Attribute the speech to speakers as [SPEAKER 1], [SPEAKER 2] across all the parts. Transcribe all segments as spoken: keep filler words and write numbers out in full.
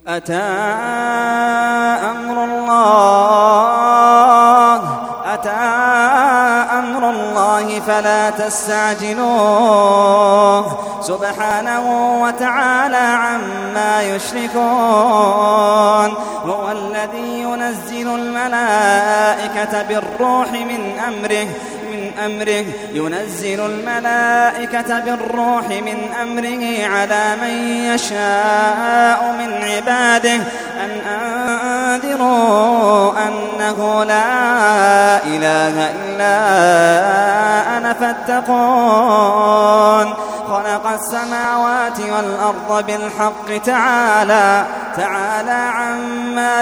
[SPEAKER 1] أتى أمر الله أتى أمر الله فلا تستعجلوه سبحانه وتعالى عما يشركون. هو الذي ينزل الملائكة بالروح من أمره من أمره ينزل الملائكة بالروح من أمره على من يشاء من عباده أن أنذروا أنه لا إله إلا أنا فاتقون. خلق السماوات والأرض بالحق تعالى تعالى عما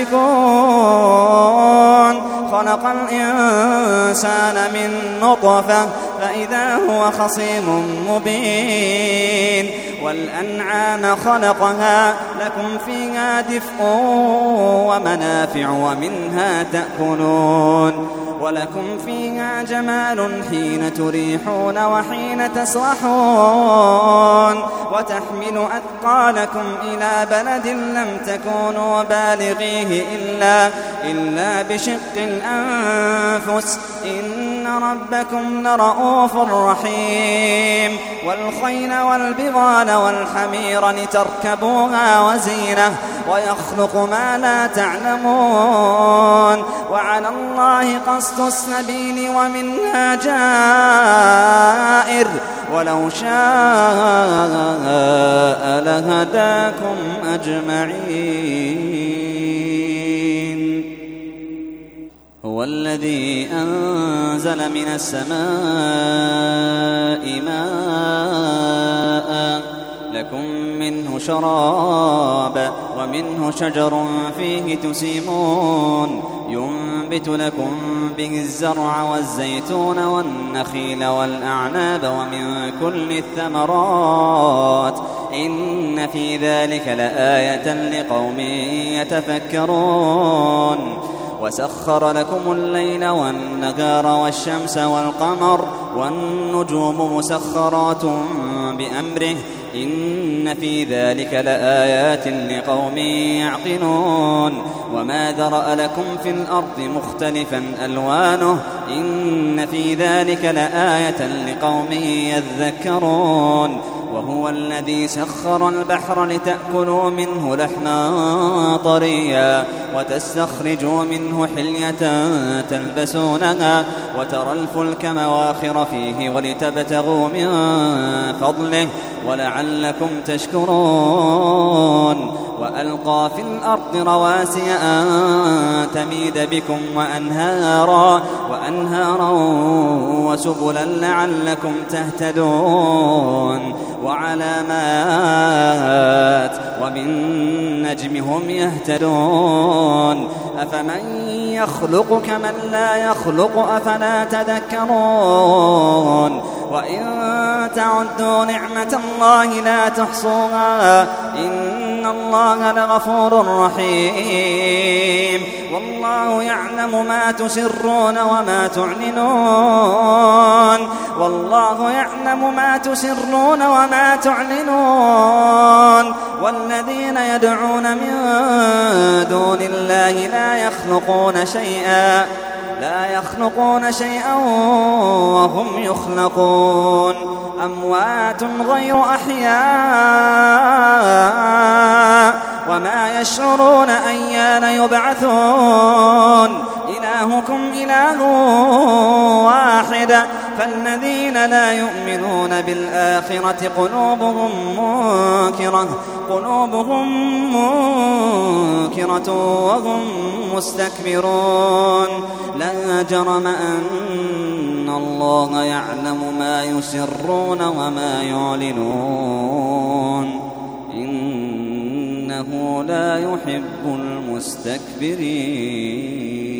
[SPEAKER 1] يشركون. خلق الإنسان من نطفة فإذا هو خصيم مبين. والأنعام خلقها لكم فيها دفء ومنافع ومنها تأكلون ولكم فيها جمال حين تريحون وحين تسرحون وتحمل أثقالكم إلى بلد لم تكونوا بالغيه إلا, إلا بشق الأنفس إن ربكم لرؤوف رحيم. والخيل والبغال والحمير لتركبوها وزينة ويخلق ما لا تعلمون وعلى الله قصد السبيل ومنها جائر ولو شاء لهداكم أجمعين. هو الذي أنزل من السماء ماء لكم منه شراب ومنه شجر فيه تسيمون ينبت لكم به الزرع والزيتون والنخيل والأعناب ومن كل الثمرات إن في ذلك لآية لقوم يتفكرون. وسخر لكم الليل والنهار والشمس والقمر والنجوم مسخرات بأمره إن في ذلك لآيات لقوم يعقلون. وما ذرأ لكم في الأرض مختلفا ألوانه إن في ذلك لآية لقوم يذكرون. وهو الذي سخر البحر لتأكلوا منه لحما طريا وتستخرجوا منه حلية تلبسونها وترى الفلك مواخر فيه ولتبتغوا من فضله ولعلكم تشكرون. وألقى في الأرض رواسي أن تميد بكم وأنهارا, وأنهارا وسبلا لعلكم تهتدون وعلامات وبالنجم هم يهتدون. أفمن يخلق كمن لا يخلق أفلا تذكرون. وإن تعدوا نعمة الله لا تحصوها إن الله لغفور رحيم. والله يعلم ما تسرون وما تعلنون والله يعلم ما تسرون وما تعلنون. والذين يدعون من دون الله لا يخلقون شيئا لا يخلقون شيئا وهم يخلقون. أموات غير أحياء وما يشعرون أيان يبعثون. إلهكم إله واحد فالذين لا يؤمنون بالآخرة قلوبهم منكرة قلوبهم منكرة وهم مستكبرون. لا جرم أن الله يعلم ما يسرون وما يعلنون إنه لا يحب المستكبرين.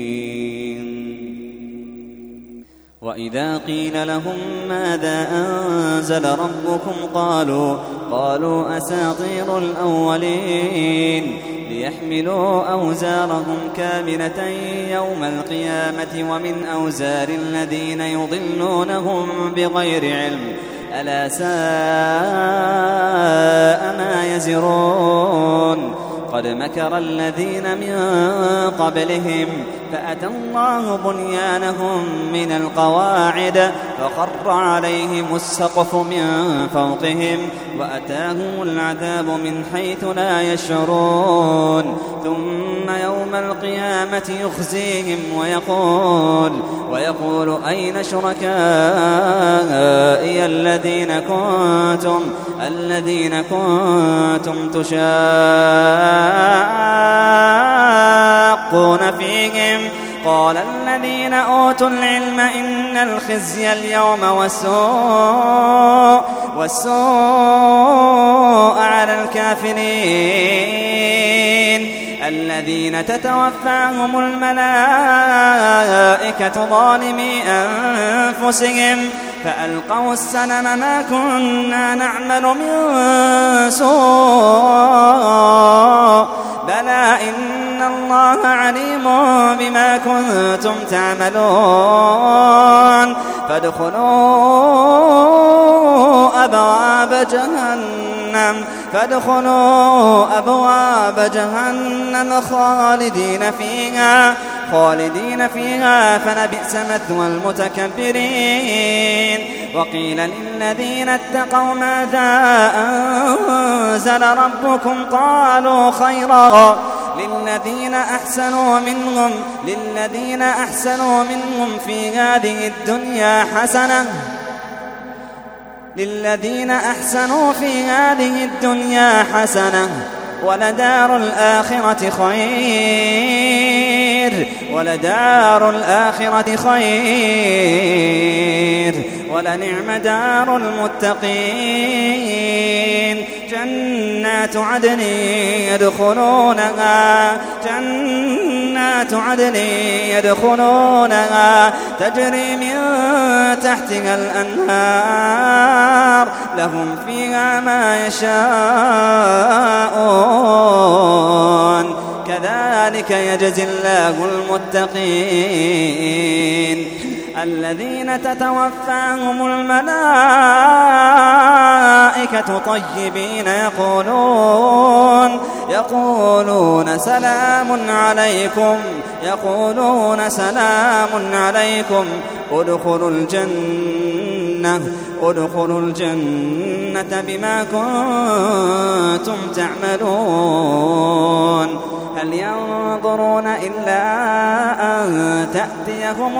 [SPEAKER 1] وإذا قيل لهم ماذا أنزل ربكم قالوا قالوا أساطير الأولين ليحملوا أوزارهم كاملة يوم القيامة ومن أوزار الذين يضلونهم بغير علم ألا ساء ما يزرون قد مكر الذين من قبلهم فأتى الله بنيانهم من القواعد فخر عليهم السقف من فوقهم وأتاهم العذاب من حيث لا يشعرون ثم يوم القيامة يخزيهم ويقول ويقول أين شركائي الذين كنتم الذين كنتم تشاقون فيهم قال الذين أوتوا العلم إن الخزي اليوم والسوء والسوء على الكافرين الذين تتوفاهم الملائكة ظالمي أنفسهم فألقوا السلم ما كنا نعمل من سوء بلى إن الله عليم بما كنتم تعملون فادخلوا أبواب جهنم فادخلوا أبواب جهنم خالدين فيها خالدين فيها فلبئس مثوى المتكبرين وقيل للذين اتقوا ماذا أنزل ربكم قالوا خيرا للذين أحسنوا منهم للذين أحسنوا منهم في هذه الدنيا حسنة للذين أحسنوا في هذه الدنيا حسنة ولدار الآخرة خير ولدار الآخرة خير ولنعم دار المتقين جنات عدن يدخلونها جنات عدن يدخلونها تجري من تحتها الأنهار لهم فيها ما يشاءون كذلك يجزي الله المتقين الذين تتوفاهم الملائكة طيبين يقولون يقولون سلام عليكم يقولون سلام عليكم ادخلوا الجنة ادخلوا الجنة بما كنتم تعملون هل ينظرون إلا أن تأتيهم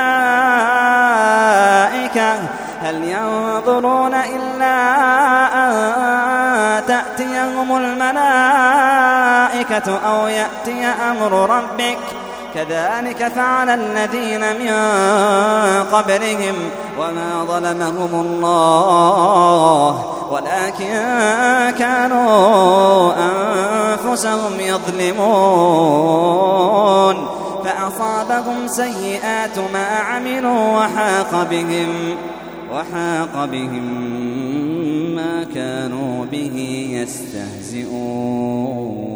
[SPEAKER 1] الملائكة هل ينظرون إلا أن تأتيهم الملائكة أو يأتي أمر ربك كذلك فعل الذين من قبلهم وما ظلمهم الله ولكن كانوا أنفسهم يظلمون فأصابهم سيئات ما عملوا وحاق بهم وحاق بهم ما كانوا به يستهزئون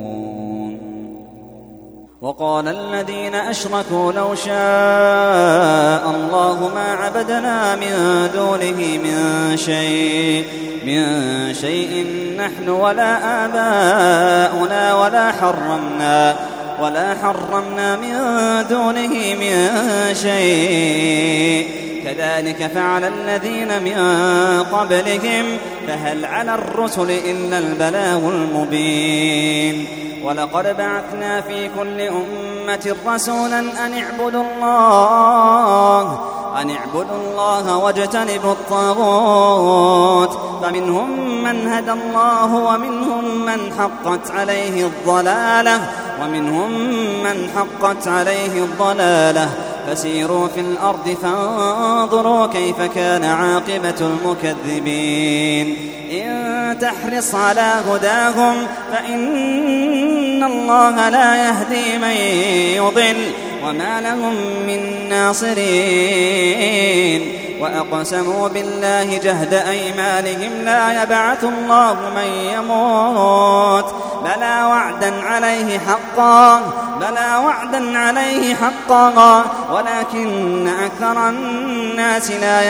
[SPEAKER 1] وقال الذين أشركوا لو شاء الله ما عبدنا من دونه من شيء من شيء نحن ولا آباؤنا ولا حرمنا ولا حرمنا من دونه من شيء كذلك فعل الذين من قبلهم فهل على الرسل إلا البلاغ المبين ولقد بعثنا في كل أمة رسولا أن اعبدوا الله أن اعبدوا الله واجتنبوا الطاغوت فمنهم من هدى الله ومنهم من حقت عليه الضلالة ومنهم من حقت عليه الضلالة فسيروا في الأرض فانظروا كيف كان عاقبة المكذبين إن تحرص على هداهم فإن الله لا يهدي من يضل وما لهم من ناصرين وأقسموا بالله جهد أيمانهم لا يبعث الله من يموت بلى وعدا عليه حقا بلى وعدا عليه حقا ولكن أكثر الناس لا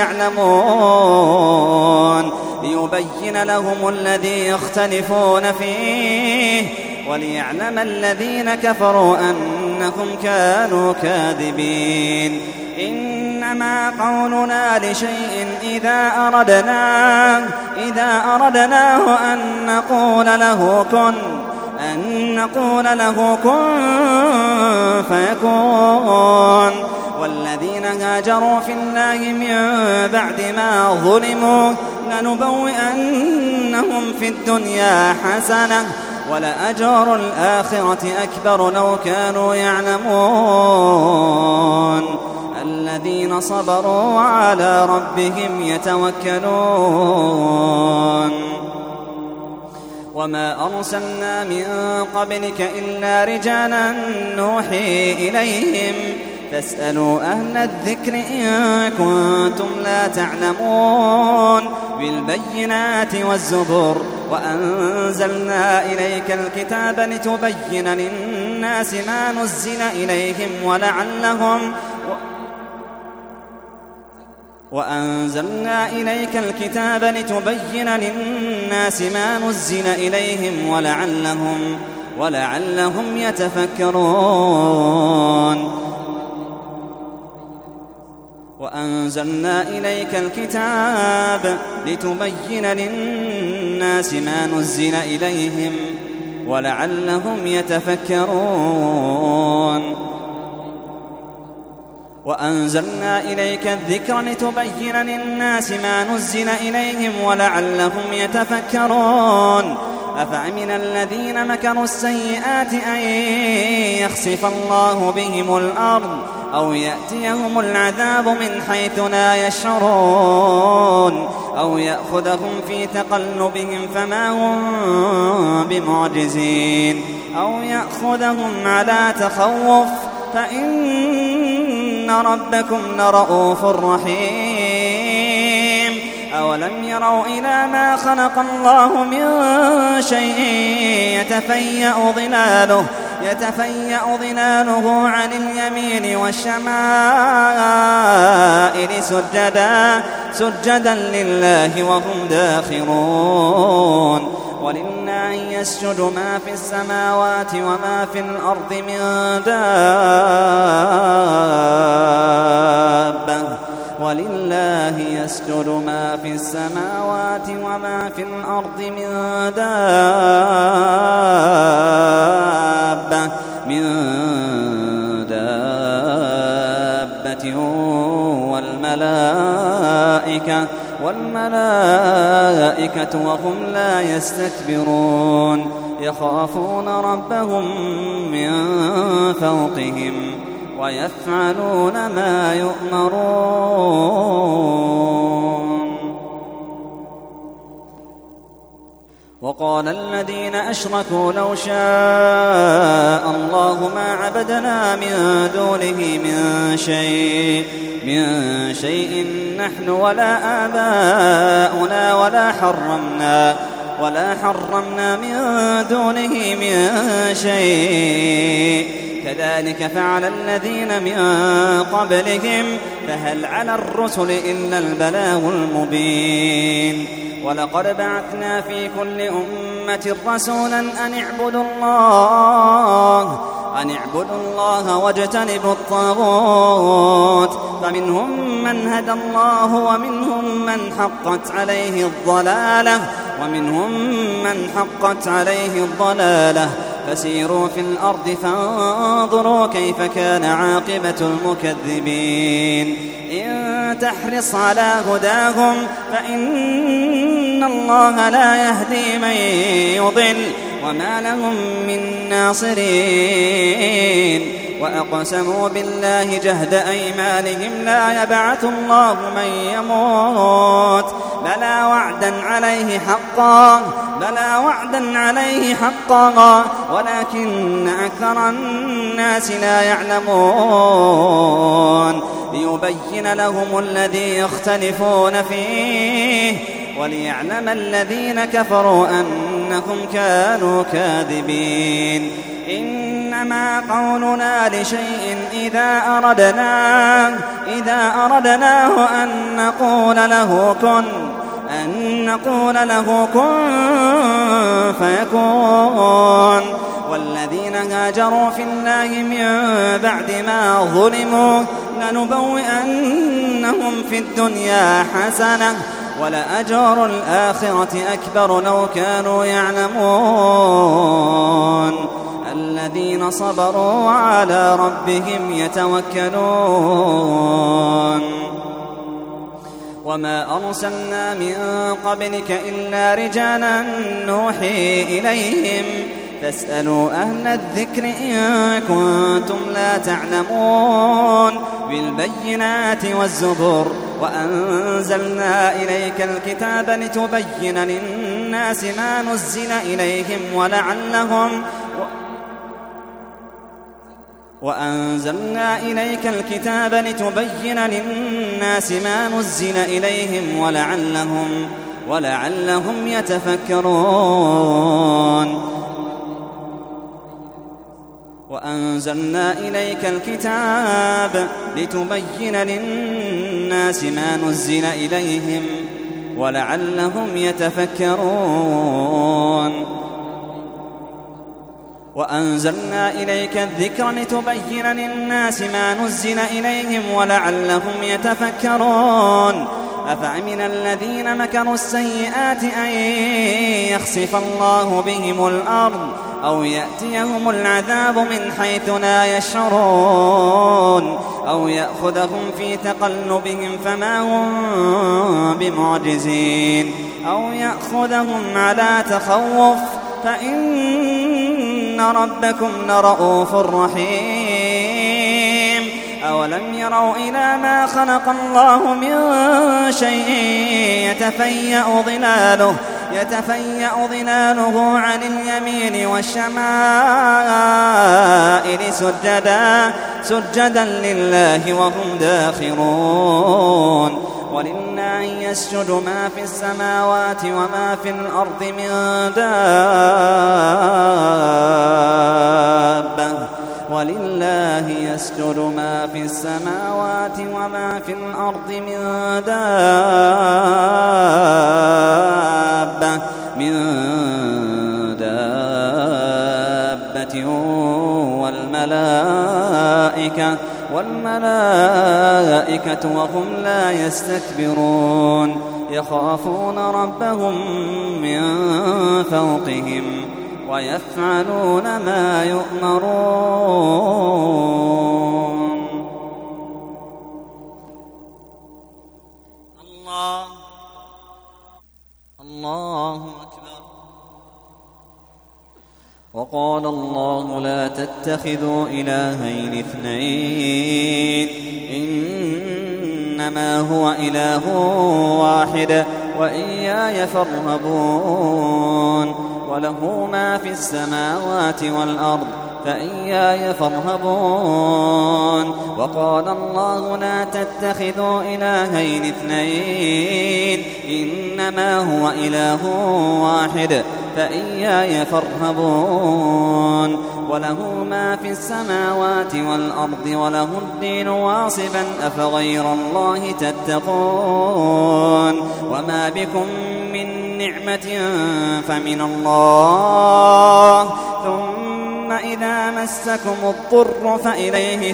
[SPEAKER 1] يعلمون ليبين لهم الذي يختلفون فيه وليعلم الذين كفروا أنهم كانوا كاذبين. إنما قولنا لشيء إذا أردناه إذا أردناه أن نقول له كن أن نقول له كن فيكون. والذين هاجروا في الله من بعد ما ظلموا لنبوئنهم في الدنيا حسنة ولأجر الآخرة أكبر لو كانوا يعلمون. الذين صبروا وعلى ربهم يتوكلون. وما أرسلنا من قبلك إلا رجالا نوحي إليهم فاسألوا أهل الذكر إن كنتم لا تعلمون بالبينات والزبر وأنزلنا إليك الكتاب لتبين للناس ما نزل إليهم ولعلهم وأنزلنا إليك الكتاب لتبين للناس ما نزل إليهم ولعلهم ولعلهم يتفكرون. وأنزلنا إليك الكتاب لتبين للناس ما نزل إليهم ولعلهم يتفكرون. وأنزلنا إليك الذكر لتبين للناس ما نزل إليهم ولعلهم يتفكرون. أفأمن الذين مكروا السيئات أن يخسف الله بهم الأرض أو يأتيهم العذاب من حيث لا يشعرون أو يأخذهم في تقلبهم فما هم بمعجزين أو يأخذهم على تخوف فإن ربكم لرؤوف رحيم. أولم يروا إلى ما خلق الله من شيء يتفيأ ظلاله يتفيأ ظلاله عن اليمين والشمائل سجدا سجدا لله وهم داخرون. ولله يسجد ما في السماوات وما في الأرض من دابة ولله يسجد ما في السماوات وما في الأرض من دابة من دابة والملائكة والملائكة وهم لا يستكبرون يخافون ربهم من فوقهم ويفعلون ما يؤمرون. وقال الذين أشركوا لو شاء الله ما عبدنا من دونه من شيء من شيء نحن ولا آباؤنا ولا حرمنا ولا حرمنا من دونه من شيء كذلك فعل الذين من قبلهم فهل على الرسل إلا البلاغ المبين. ولقد بعثنا في كل أمة رسولا أن اعبدوا الله أن اعبدوا الله واجتنبوا الطاغوت فمنهم من هدى الله ومنهم من حقت عليه الضلالة ومنهم من حقت عليه الضلالة فسيروا في الأرض فانظروا كيف كان عاقبة المكذبين. إن تحرص على هداهم فإن الله لا يهدي من يضل وما لهم من ناصرين. وأقسموا بالله جهد أيمانهم لا يبعث الله من يموت بلى وعدا عليه حقا بلى وعدا عليه حقا ولكن أكثر الناس لا يعلمون ليبين لهم الذي يختلفون فيه وليعلم الذين كفروا أنهم كانوا كاذبين إنما قولنا لشيء إذا أردناه إذا أردناه أن نقول له كن أن نقول له كن فيكون والذين هاجروا في الله من بعد ما ظلموا لنبوئنهم في الدنيا حسنة ولأجر الآخرة أكبر لو كانوا يعلمون الذين صبروا وعلى ربهم يتوكلون وما أرسلنا من قبلك إلا رجالا نوحي إليهم فاسألوا أهل الذكر إن كنتم لا تعلمون بالبينات والزبر وأنزلنا إليك الكتاب لتبين للناس ما نزل إليهم ولعلهم وأنزلنا إليك الكتاب لتبين للناس ما نزل إليهم ولعلهم ولعلهم يتفكرون وأنزلنا إليك الكتاب لتبين للناس ما نزل إليهم ولعلهم يتفكرون وأنزلنا إليك الذكر لتبين للناس ما نزل إليهم ولعلهم يتفكرون أفأمن الذين مكروا السيئات أن يخسف الله بهم الأرض أو يأتيهم العذاب من حيث لا يشعرون أو يأخذهم في تقلبهم فما هم بمعجزين أو يأخذهم على تخوف فإن ربكم لرؤوف رحيم أولم يروا إلى ما خلق الله من شيء يتفيأ ظلاله يتفيأ ظلاله عن اليمين والشمائل سجدا سجدا لله وهم داخرون ولله يسجد ما في السماوات وما في الأرض من دابة ولله يسجد ما في السماوات وما في الأرض من دابة من دابة والملائكة والملائكة وهم لا يستكبرون يخافون ربهم من فوقهم ويفعلون ما يؤمرون. الله الله أكبر. وقال الله لا تتخذوا إلهين اثنين إنما هو إله واحد وإياي فارهبون وله ما في السماوات والأرض فإياي فارهبون. وقال الله لا تتخذوا إلهين اثنين إنما هو إله واحد فإياي فارهبون وله ما في السماوات والأرض وله الدين واصبا أفغير الله تتقون. وما بكم من نعمة فمن الله ثم إذا مسكم الضر فإليه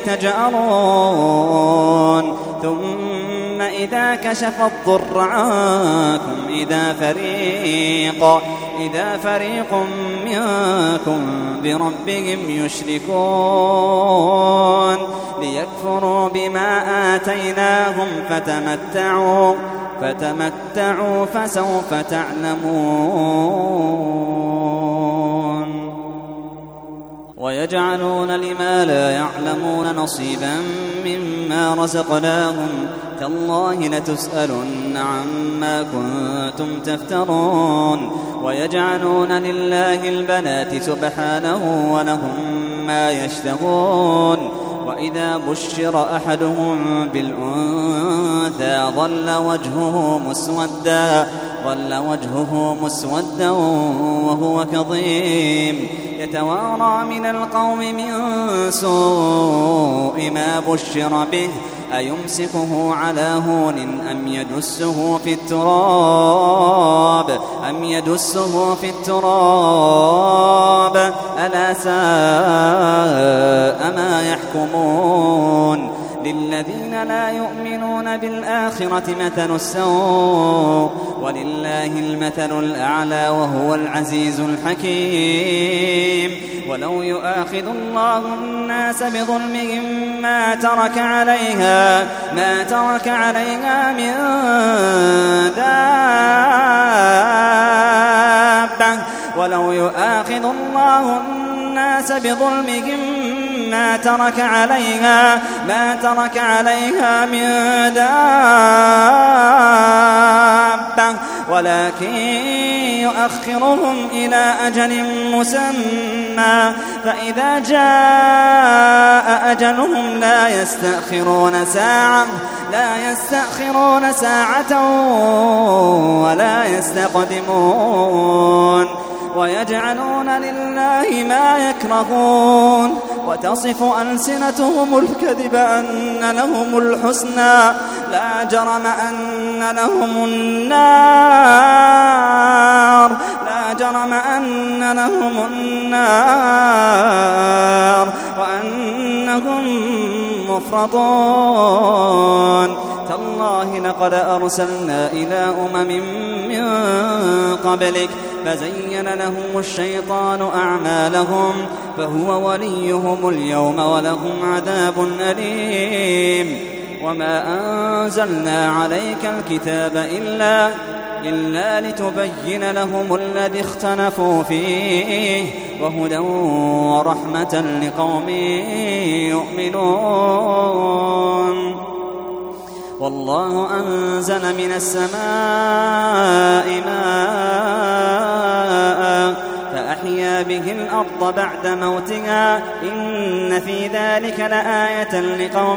[SPEAKER 1] تجأرون ثم إذا كشف الضر عنكم إذا فريق إذا فريق منكم بربهم يشركون ليكفروا بما آتيناهم فتمتعوا فتمتعوا فسوف تعلمون. ويجعلون لما لا يعلمون نصيبا مما رزقناهم تالله لتسألن عما كنتم تفترون. ويجعلون لله البنات سبحانه ولهم ما يشتهون. وإذا بشر أحدهم بالأنثى ظل وجهه مسودا ظل وجهه مسودا وهو كظيم يتوارى من القوم من سوء ما بشر به أيمسكه على هون أم يدسه في التراب أم يدسه في التراب ألا ساء ما يحكمون للذين لا يؤمنون بالآخرة مثل السوء ولله المثل الأعلى وهو العزيز الحكيم ولو يؤاخذ الله الناس بظلمهم ما ترك عليها ما ترك عليها من دابة ولو يؤاخذ الله الناس بظلمهم ما ترك عليها ما ترك عليها من دابة ولكن يؤخرهم إلى أجل مسمى فإذا جاء أجلهم لا يستأخرون ساعة لا يستأخرون ساعة ولا يستقدمون ويجعلون لله ما يكرهون وتصف ألسنتهم الكذب أن لهم الحسنى لا جرم أن لهم النار لا جرم أن لهم النار وأنهم مفرطون تالله لقد أرسلنا إلى أمم من قبلك فزين لهم الشيطان أعمالهم فهو وليهم اليوم ولهم عذاب أليم وما أنزلنا عليك الكتاب إلا إلا لتبين لهم الذي اختلفوا فيه وهدى ورحمة لقوم يؤمنون والله أنزل من السماء ماء فأحيا به الأرض بعد موتها إن في ذلك لآية لقوم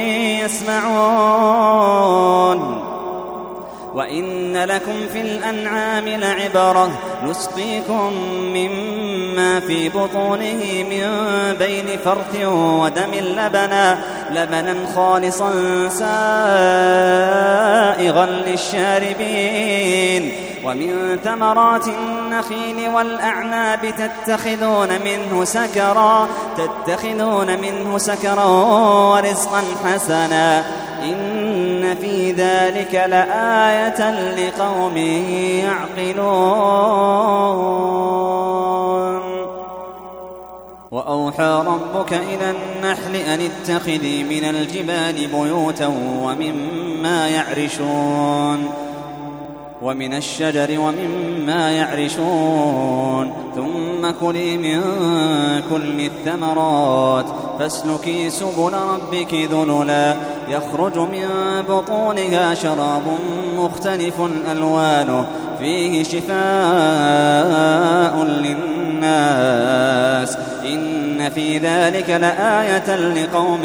[SPEAKER 1] يسمعون وإن لكم في الأنعام لعبرة نسقيكم مما في بطونه من بين فرث ودم لبنا لبنا خالصا سائغا للشاربين ومن ثمرات النخيل والأعناب تتخذون منه سكرا تتخذون منه سكرا ورزقا حسنا إن في ذلك لآية لقوم يعقلون وأوحى ربك إلى النحل أن اتخذي من الجبال بيوتا ومما يعرشون ومن الشجر ومما يعرشون ثم كلي من كل الثمرات فاسلكي سبل ربك ذللا يخرج من بطونها شراب مختلف ألوانه فيه شفاء للناس إن في ذلك لآية لقوم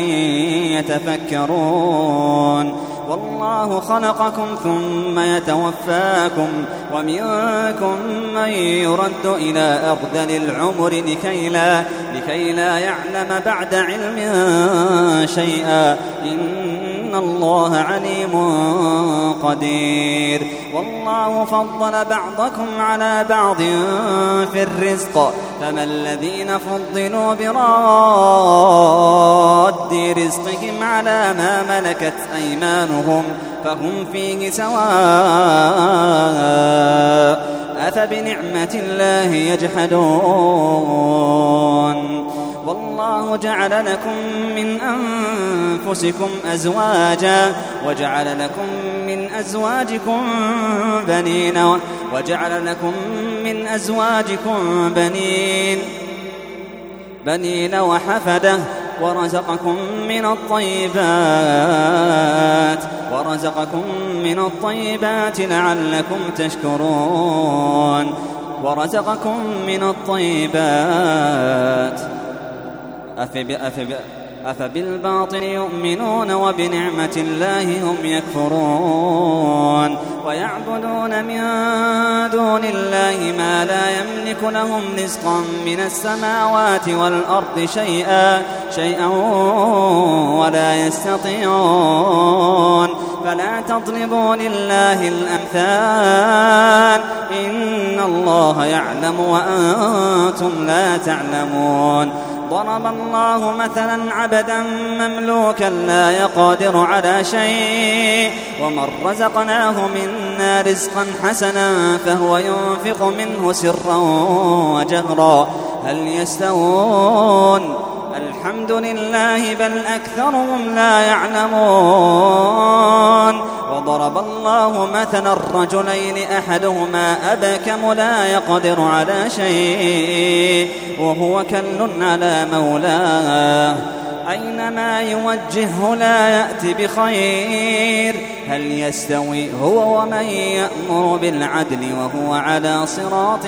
[SPEAKER 1] يتفكرون والله خلقكم ثم يتوفاكم ومنكم من يرد إلى أرذل العمر لكي لا, لكي لا يعلم بعد علم شيئا إن الله عليم قدير والله فضل بعضكم على بعض في الرزق فما الذين فضلوا براد رزقهم على ما ملكت أيمانهم فهم فيه سواء أفبنعمة الله يجحدون والله جعل لكم من أنفسكم أزواجا وجعل لكم من أزواجكم بنين وجعل لكم من أزواجكم بنين بنين وحفدة ورزقكم من الطيبات ورزقكم من الطيبات لعلكم تشكرون ورزقكم من الطيبات أفب أفب أفبالباطل يؤمنون وبنعمة الله هم يكفرون ويعبدون من دون الله ما لا يملك لهم رزقا من السماوات والأرض شيئا شيئا ولا يستطيعون فلا تضربوا لله الأمثال إن الله يعلم وأنتم لا تعلمون ضرب الله مثلا عبدا مملوكا لا يقدر على شيء ومن رزقناه منا رزقا حسنا فهو ينفق منه سرا وجهرا هل يستوون الحمد لله بل أكثرهم لا يعلمون وضرب الله مثلا الرجلين أحدهما أبكم لا يقدر على شيء وهو كل على مولاه أينما يوجهه لا يأتي بخير هل يستوي هو ومن يأمر بالعدل وهو على صراط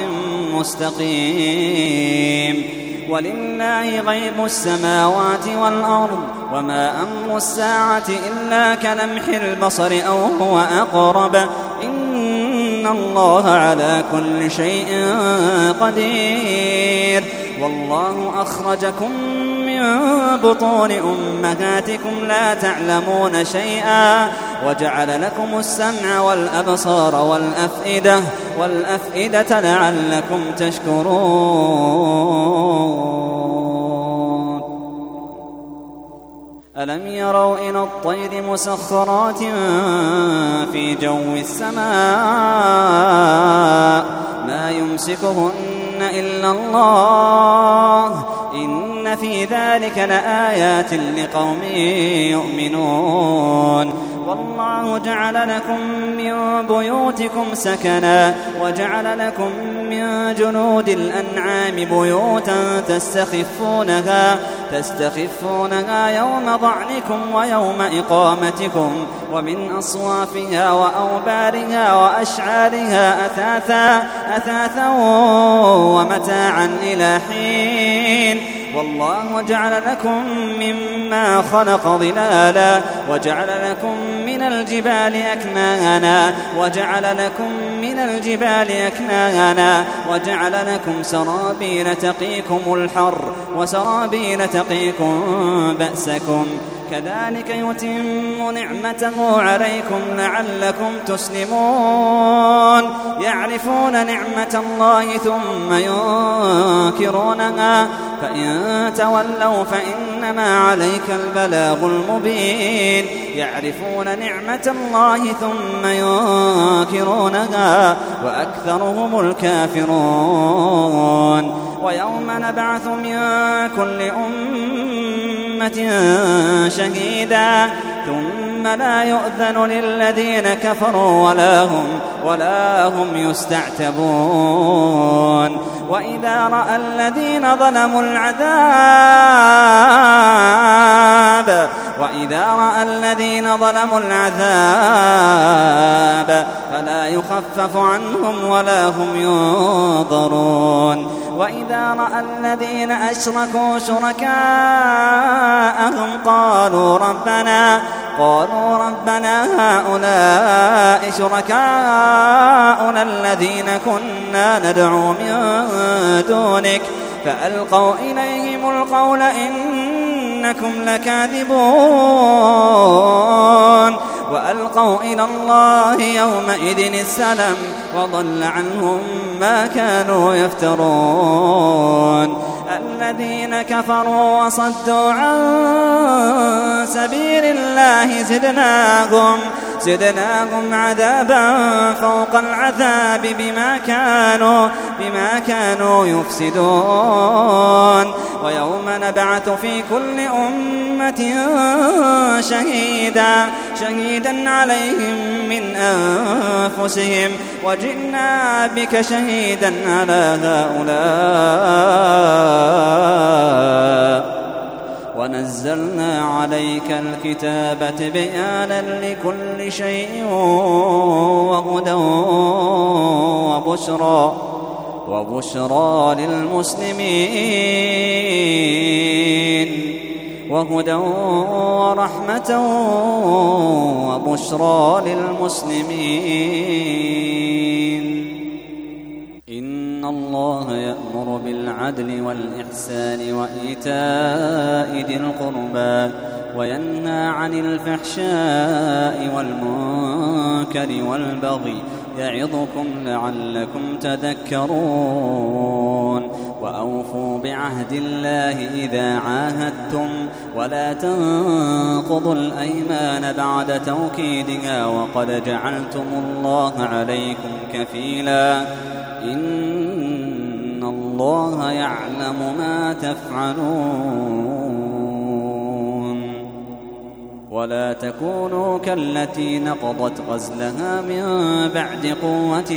[SPEAKER 1] مستقيم ولله غيب السماوات والأرض وما أمر الساعة إلا كلمح البصر أو هو أقرب إن الله على كل شيء قدير والله أخرجكم من بطون أمهاتكم لا تعلمون شيئا وجعل لكم السمع والأبصار والأفئدة والأفئدة لعلكم تشكرون ألم يروا إلى الطير مسخرات في جو السماء ما يمسكهن إلا الله إن في ذلك لآيات لقوم يؤمنون والله جعل لكم من بيوتكم سكنا وجعل لكم من جنود الأنعام بيوتا تستخفونها تستخفونها يوم ضعنكم ويوم إقامتكم ومن أصوافها وأوبارها وأشعارها أثاثا أثاثا ومتاعا إلى حين والله جعل لكم مما خلق ظلالا وجعل لكم من الجبال أكنانا وجعل لكم من الجبال أكنانا وجعل لكم سرابيل تقيكم الحر وسرابيل تقيكم بأسكم كذلك يتم نعمته عليكم لعلكم تسلمون يعرفون نعمة الله ثم ينكرونها فإن تولوا فإنما عليك البلاغ المبين يعرفون نعمة الله ثم ينكرونها وأكثرهم الكافرون ويوم نبعث من كل أمة شهيدا ثم لا يؤذن للذين كفروا ولا هم, ولا هم يستعتبون وإذا رأى الذين ظلموا العذاب وإذا رأى الذين ظلموا العذاب فلا يخفف عنهم ولا هم ينظرون وإذا رأى الذين أشركوا شركاءهم قالوا ربنا قالوا ربنا هؤلاء شركاؤنا الذين كنا ندعو من دونك فألقوا إليهم القول إنكم لكاذبون وألقوا إلى الله يومئذ السلام وضل عنهم ما كانوا يفترون الذين كفروا وصدوا عن سبيل الله زدناهم زدناهم عذابا فوق العذاب بما كانوا بما كانوا يفسدون ويوم نبعث في كل أمة شهيدا شهيدا عليهم من أنفسهم وجئنا بك شهيدا على هؤلاء ونزلنا عليك الكتاب تبيانا لكل شيء وهدى وبشرى وبشرى للمسلمين وهدى ورحمة وبشرى للمسلمين. إن الله يأمر بالعدل والإحسان وإيتاء ذي القربى وينهى عن الفحشاء والمنكر والبغي يعظكم لعلكم تذكرون. وأوفوا بعهد الله إذا عاهدتم ولا تنقضوا الأيمان بعد توكيدها وقد جعلتم الله عليكم كفيلا إن الله يعلم ما تفعلون. ولا تكونوا كالتي نقضت غزلها من بعد قوة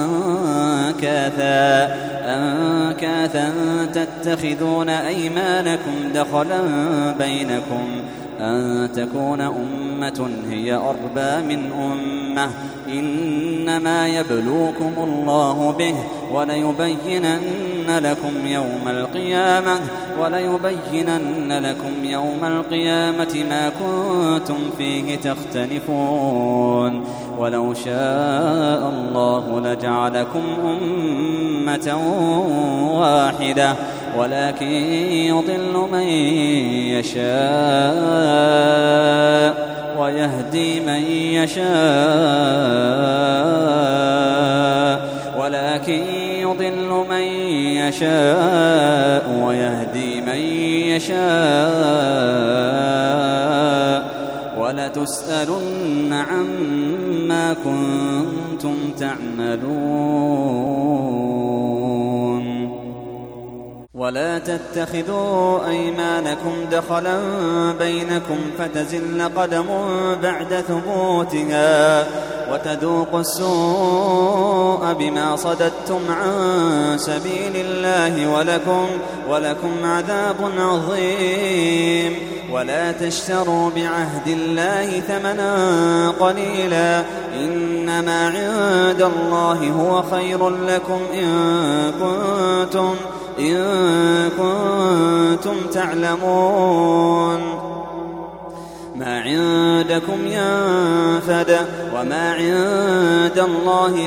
[SPEAKER 1] أنكاثا أنكاثا تتخذون أيمانكم دخلا بينكم أن تكون أمة هي أربى من أمة إنما يبلوكم الله به وليبينن لكم يوم القيامة وليبينن لكم يوم القيامة ما كنتم فيه تختلفون. ولو شاء الله لجعلكم أمة واحدة ولكن يضل من يشاء ويهدي من يشاء ولكن يضل من يشاء ويهدي من يشاء ولتسألن عما كنتم تعملون. ولا تتخذوا أيمانكم دخلا بينكم فتزل قدم بعد ثبوتها وتذوقوا السوء بما صددتم عن سبيل الله ولكم, ولكم عذاب عظيم. ولا تشتروا بعهد الله ثمنا قليلا إنما عند الله هو خير لكم إن كنتم إن كنتم تعلمون. ما عندكم ينفد وما عند الله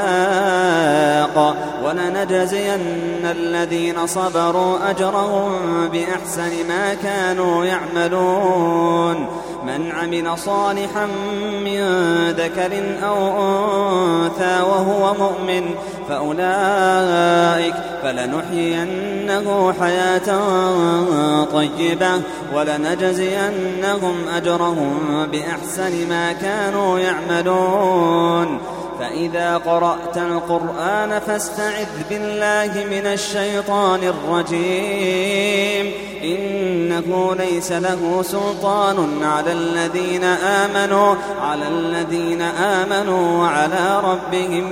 [SPEAKER 1] باق ولنجزين الذين صبروا أجرهم بأحسن ما كانوا يعملون. من عمل صالحا من ذكر أو أنثى وهو مؤمن فأولئك فلنحيينه حياة طيبة ولنجزينهم أجرهم بأحسن ما كانوا يعملون. فإذا قرأت القرآن فاستعذ بالله من الشيطان الرجيم إنه ليس له سلطان على الذين آمنوا على الذين آمنوا وعلى ربهم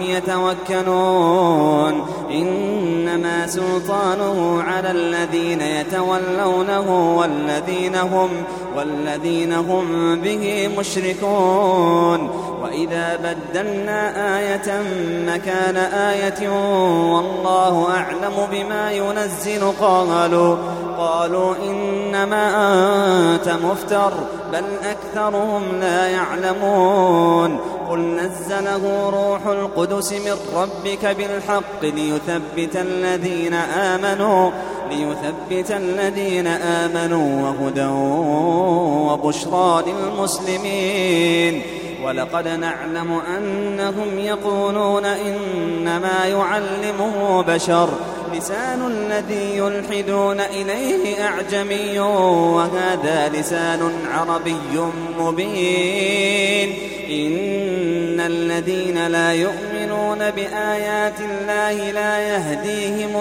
[SPEAKER 1] يتوكلون. إنما سلطانه على الذين يتولونه والذين هم والذين هم به مشركون. وإذا بدلنا آية مكان آية والله أعلم بما ينزل قالوا قالوا إنما أنت مفتر بل أكثرهم لا يعلمون. قل نزله روح القدس من ربك بالحق ليثبت الذين آمنوا ليثبت الذين آمنوا وهدى وبشرى للمسلمين. ولقد نعلم أنهم يقولون إنما يعلمه بشر لسان الذي يلحدون إليه أعجمي وهذا لسان عربي مبين. إن الذين لا يؤمنون بآيات الله لا يهديهم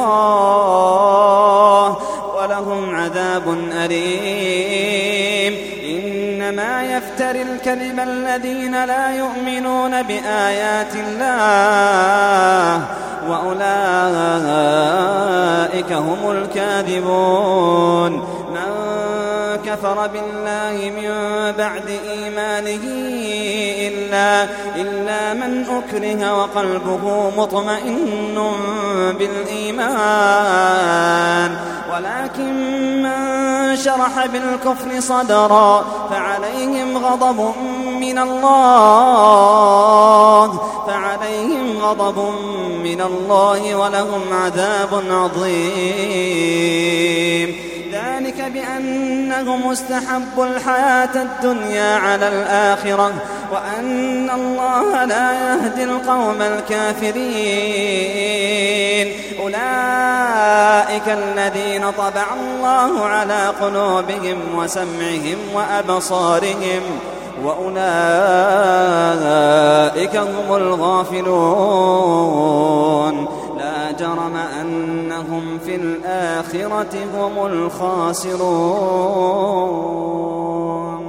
[SPEAKER 1] الله ولهم عذاب أليم. إنما يفتري الكذب الذين لا يؤمنون بآيات الله وأولئك هم الكاذبون. من كفر بالله من بعد إيمانه إلا, إلا من أكره وقلبه مطمئن بالإيمان ولكن من شرح بالكفر صدرا فعليهم غضب من الله فعليهم غضب من الله ولهم عذاب عظيم. ذلك بأنهم استحبوا الحياة الدنيا على الآخرة وأن الله لا يهدي القوم الكافرين. أولئك الذين طبع الله على قلوبهم وسمعهم وأبصارهم وأولئك هم الغافلون. لا جرم أنهم في الآخرة هم الخاسرون.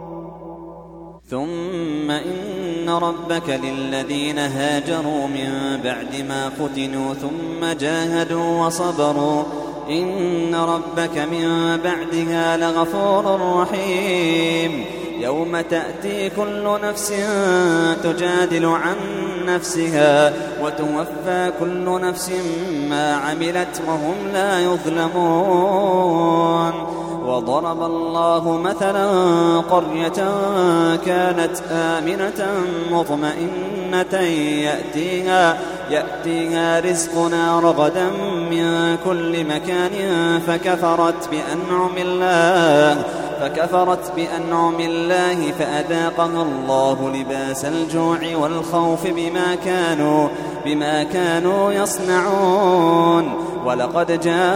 [SPEAKER 1] ثم إن ربك للذين هاجروا من بعد ما فتنوا ثم جاهدوا وصبروا إن ربك من بعدها لغفور رحيم. يوم تأتي كل نفس تجادل عن نفسها وتوفى كل نفس ما عملت وهم لا يظلمون. وضرب الله مثلا قرية كانت آمنة مطمئنة يأتيها, يأتيها رزقنا رغدا من كل مكان فكفرت بأنعم الله فكفرت بأنعم الله فأذاقها الله لباس الجوع والخوف بما كانوا بما كانوا يصنعون. ولقد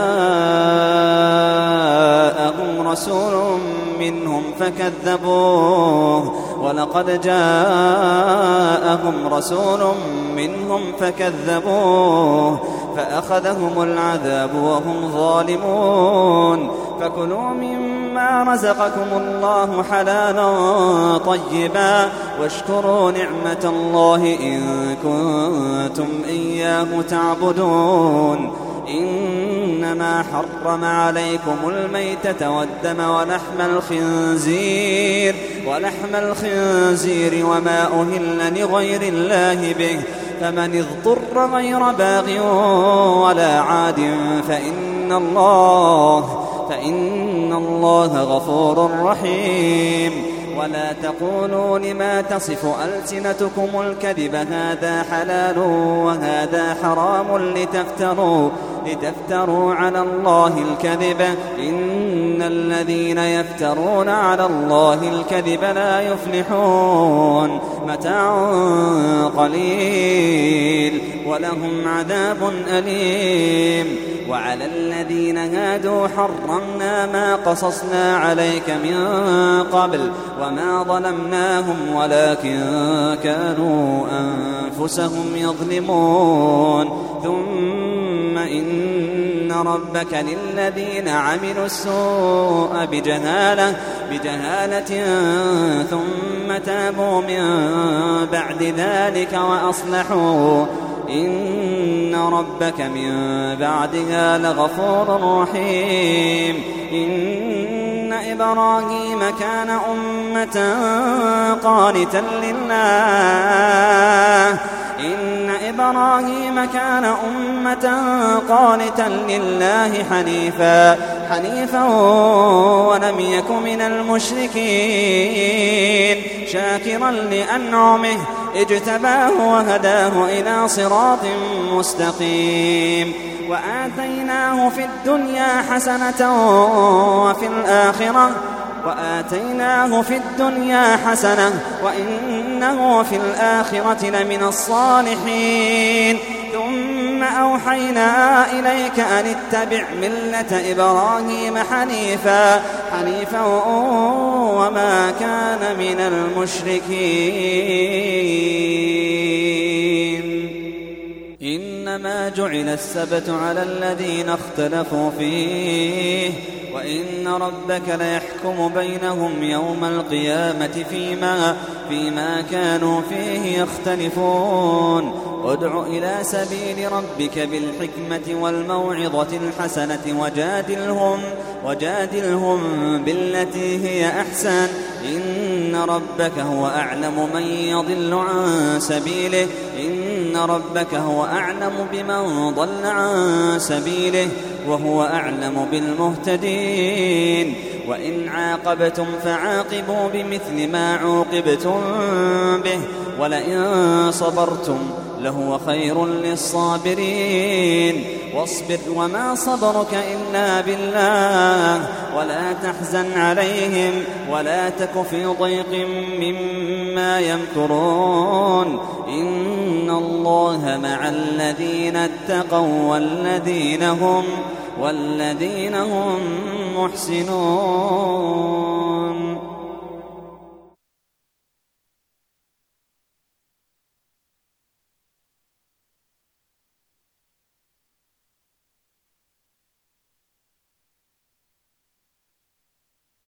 [SPEAKER 1] جاءهم رسول منهم فكذبوه ولقد جاءهم رسول منهم فكذبوه فأخذهم العذاب وهم ظالمون. فكلوا مما رزقكم الله حلالا طيبا واشكروا نعمة الله إن كنتم إياه تعبدون. إنما حرم عليكم الميتة والدم ولحم الخنزير ولحم الخنزير وما أهل لغير الله به فمن اضطر غير باغ ولا عاد فإن الله فإن الله غفور رحيم. ولا تقولوا لما تصف ألسنتكم الكذب هذا حلال وهذا حرام لتفتروا لتفتروا على الله الكذب إن الذين يفترون على الله الكذب لا يفلحون. متاع قليل ولهم عذاب أليم. وعلى الذين هادوا حرمنا ما قصصنا عليك من قبل وما ظلمناهم ولكن كانوا أنفسهم يظلمون. ثم إن ربك للذين عملوا السوء بجهالة, بجهالة ثم تابوا من بعد ذلك وأصلحوا إن ربك من بعدها لغفور رحيم. إن إبراهيم كان أمة قانتا لله إن إبراهيم كان أمة قانتا لله حنيفا حنيفا ولم يك من المشركين شاكرا لأنعمه اجتباه وهداه إلى صراط مستقيم. وآتيناه في الدنيا حسنة وفي الآخرة وآتيناه في الدنيا حسنة وإنه في الآخرة لمن الصالحين. ثم أوحينا إليك أن اتبع ملة إبراهيم حنيفا حنيفا وما كان من المشركين. إنما جعل السبت على الذين اختلفوا فيه وإن ربك ليحكم بينهم يوم القيامة فيما, فيما كانوا فيه يختلفون. ادع إلى سبيل ربك بالحكمة والموعظة الحسنة وجادلهم, وجادلهم بالتي هي أحسن إن ربك هو أعلم من يضل عن سبيله إن ربك هو أعلم بمن ضل عن سبيله وهو أعلم بالمهتدين. وإن عاقبتم فعاقبوا بمثل ما عوقبتم به ولئن صبرتم لهو خير للصابرين. واصبر وما صبرك إلا بالله ولا تحزن عليهم ولا تك في ضيق مما يمكرون. إن الله مع الذين اتقوا والذين هم والذين هم محسنون.